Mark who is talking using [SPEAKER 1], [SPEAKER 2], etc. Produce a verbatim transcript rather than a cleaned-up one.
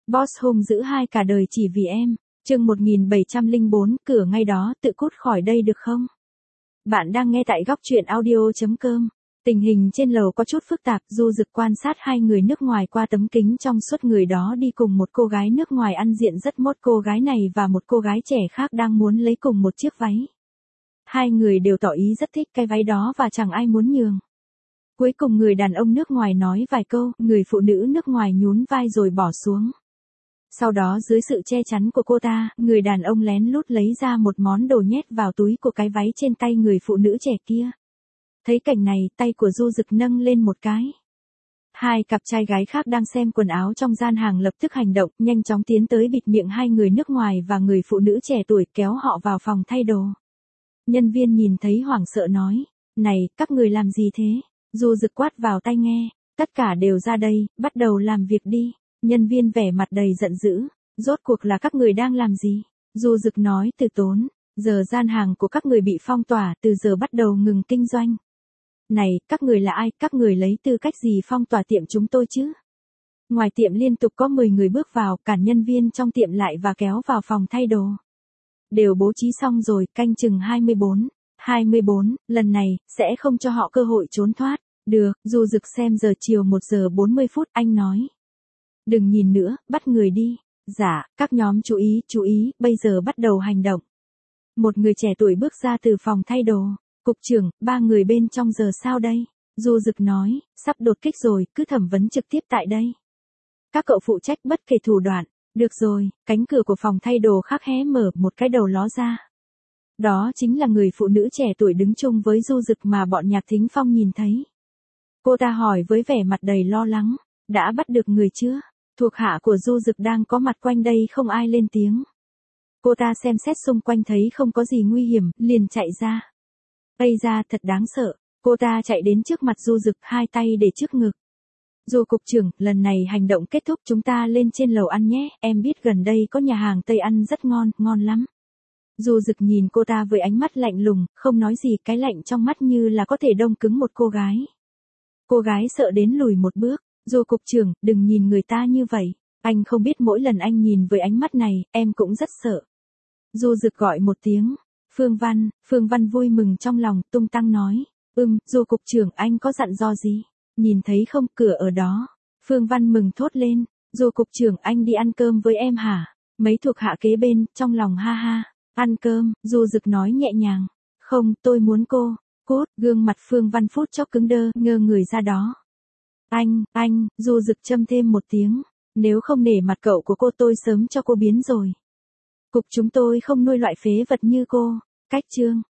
[SPEAKER 1] Boss hung dữ hai cả đời chỉ vì em. Chương một nghìn bảy trăm lẻ bốn, cửa ngay đó, tự cút khỏi đây được không? Bạn đang nghe tại góc truyện audio chấm com. Tình hình trên lầu có chút phức tạp, Du Dực quan sát hai người nước ngoài qua tấm kính trong suốt. Người đó đi cùng một cô gái nước ngoài ăn diện rất mốt. Cô gái này và một cô gái trẻ khác đang muốn lấy cùng một chiếc váy. Hai người đều tỏ ý rất thích cái váy đó và chẳng ai muốn nhường. Cuối cùng người đàn ông nước ngoài nói vài câu, người phụ nữ nước ngoài nhún vai rồi bỏ xuống. Sau đó dưới sự che chắn của cô ta, người đàn ông lén lút lấy ra một món đồ nhét vào túi của cái váy trên tay người phụ nữ trẻ kia. Thấy cảnh này, tay của Du Dực nâng lên một cái. Hai cặp trai gái khác đang xem quần áo trong gian hàng lập tức hành động, nhanh chóng tiến tới bịt miệng hai người nước ngoài và người phụ nữ trẻ tuổi, kéo họ vào phòng thay đồ. Nhân viên nhìn thấy hoảng sợ nói, này, các người làm gì thế? Du Dực quát vào tai nghe, tất cả đều ra đây, bắt đầu làm việc đi. Nhân viên vẻ mặt đầy giận dữ, rốt cuộc là các người đang làm gì? Du Dực nói từ tốn, giờ gian hàng của các người bị phong tỏa, từ giờ bắt đầu ngừng kinh doanh. Này, các người là ai, các người lấy tư cách gì phong tỏa tiệm chúng tôi chứ? Ngoài tiệm liên tục có mười người bước vào, cản nhân viên trong tiệm lại và kéo vào phòng thay đồ. Đều bố trí xong rồi, canh chừng hai mươi bốn. hai mươi bốn, lần này, sẽ không cho họ cơ hội trốn thoát. Được, Du Dực xem giờ chiều một giờ bốn mươi phút, anh nói. Đừng nhìn nữa, bắt người đi. Dạ, các nhóm chú ý, chú ý, bây giờ bắt đầu hành động. Một người trẻ tuổi bước ra từ phòng thay đồ. Cục trưởng, ba người bên trong giờ sao đây? Du Dực nói, sắp đột kích rồi, cứ thẩm vấn trực tiếp tại đây. Các cậu phụ trách bất kể thủ đoạn. Được rồi, cánh cửa của phòng thay đồ khác hé mở, một cái đầu ló ra. Đó chính là người phụ nữ trẻ tuổi đứng chung với Du Dực mà bọn Nhạc Thính Phong nhìn thấy. Cô ta hỏi với vẻ mặt đầy lo lắng, đã bắt được người chưa? Thuộc hạ của Du Dực đang có mặt quanh đây không ai lên tiếng. Cô ta xem xét xung quanh thấy không có gì nguy hiểm, liền chạy ra. Ây da, thật đáng sợ. Cô ta chạy đến trước mặt Du Dực, hai tay để trước ngực. Du cục trưởng, lần này hành động kết thúc, chúng ta lên trên lầu ăn nhé, em biết gần đây có nhà hàng Tây ăn rất ngon, ngon lắm. Du Dực nhìn cô ta với ánh mắt lạnh lùng, không nói gì, cái lạnh trong mắt như là có thể đông cứng một cô gái. Cô gái sợ đến lùi một bước. Du cục trưởng, đừng nhìn người ta như vậy. Anh không biết mỗi lần anh nhìn với ánh mắt này, em cũng rất sợ. Du Dực gọi một tiếng. Phương Văn, Phương Văn vui mừng trong lòng, tung tăng nói. Ừm, Du cục trưởng, anh có dặn dò gì? Nhìn thấy không, cửa ở đó. Phương Văn mừng thốt lên. Du cục trưởng, anh đi ăn cơm với em hả? Mấy thuộc hạ kế bên, trong lòng ha ha. Ăn cơm, Du Dực nói nhẹ nhàng. Không, tôi muốn cô. Cốt, gương mặt Phương Văn phút chốc cứng đơ, ngơ người ra đó. Anh, anh, Du Dực châm thêm một tiếng. Nếu không nể mặt cậu của cô tôi sớm cho cô biến rồi. Cục chúng tôi không nuôi loại phế vật như cô. Cách chương.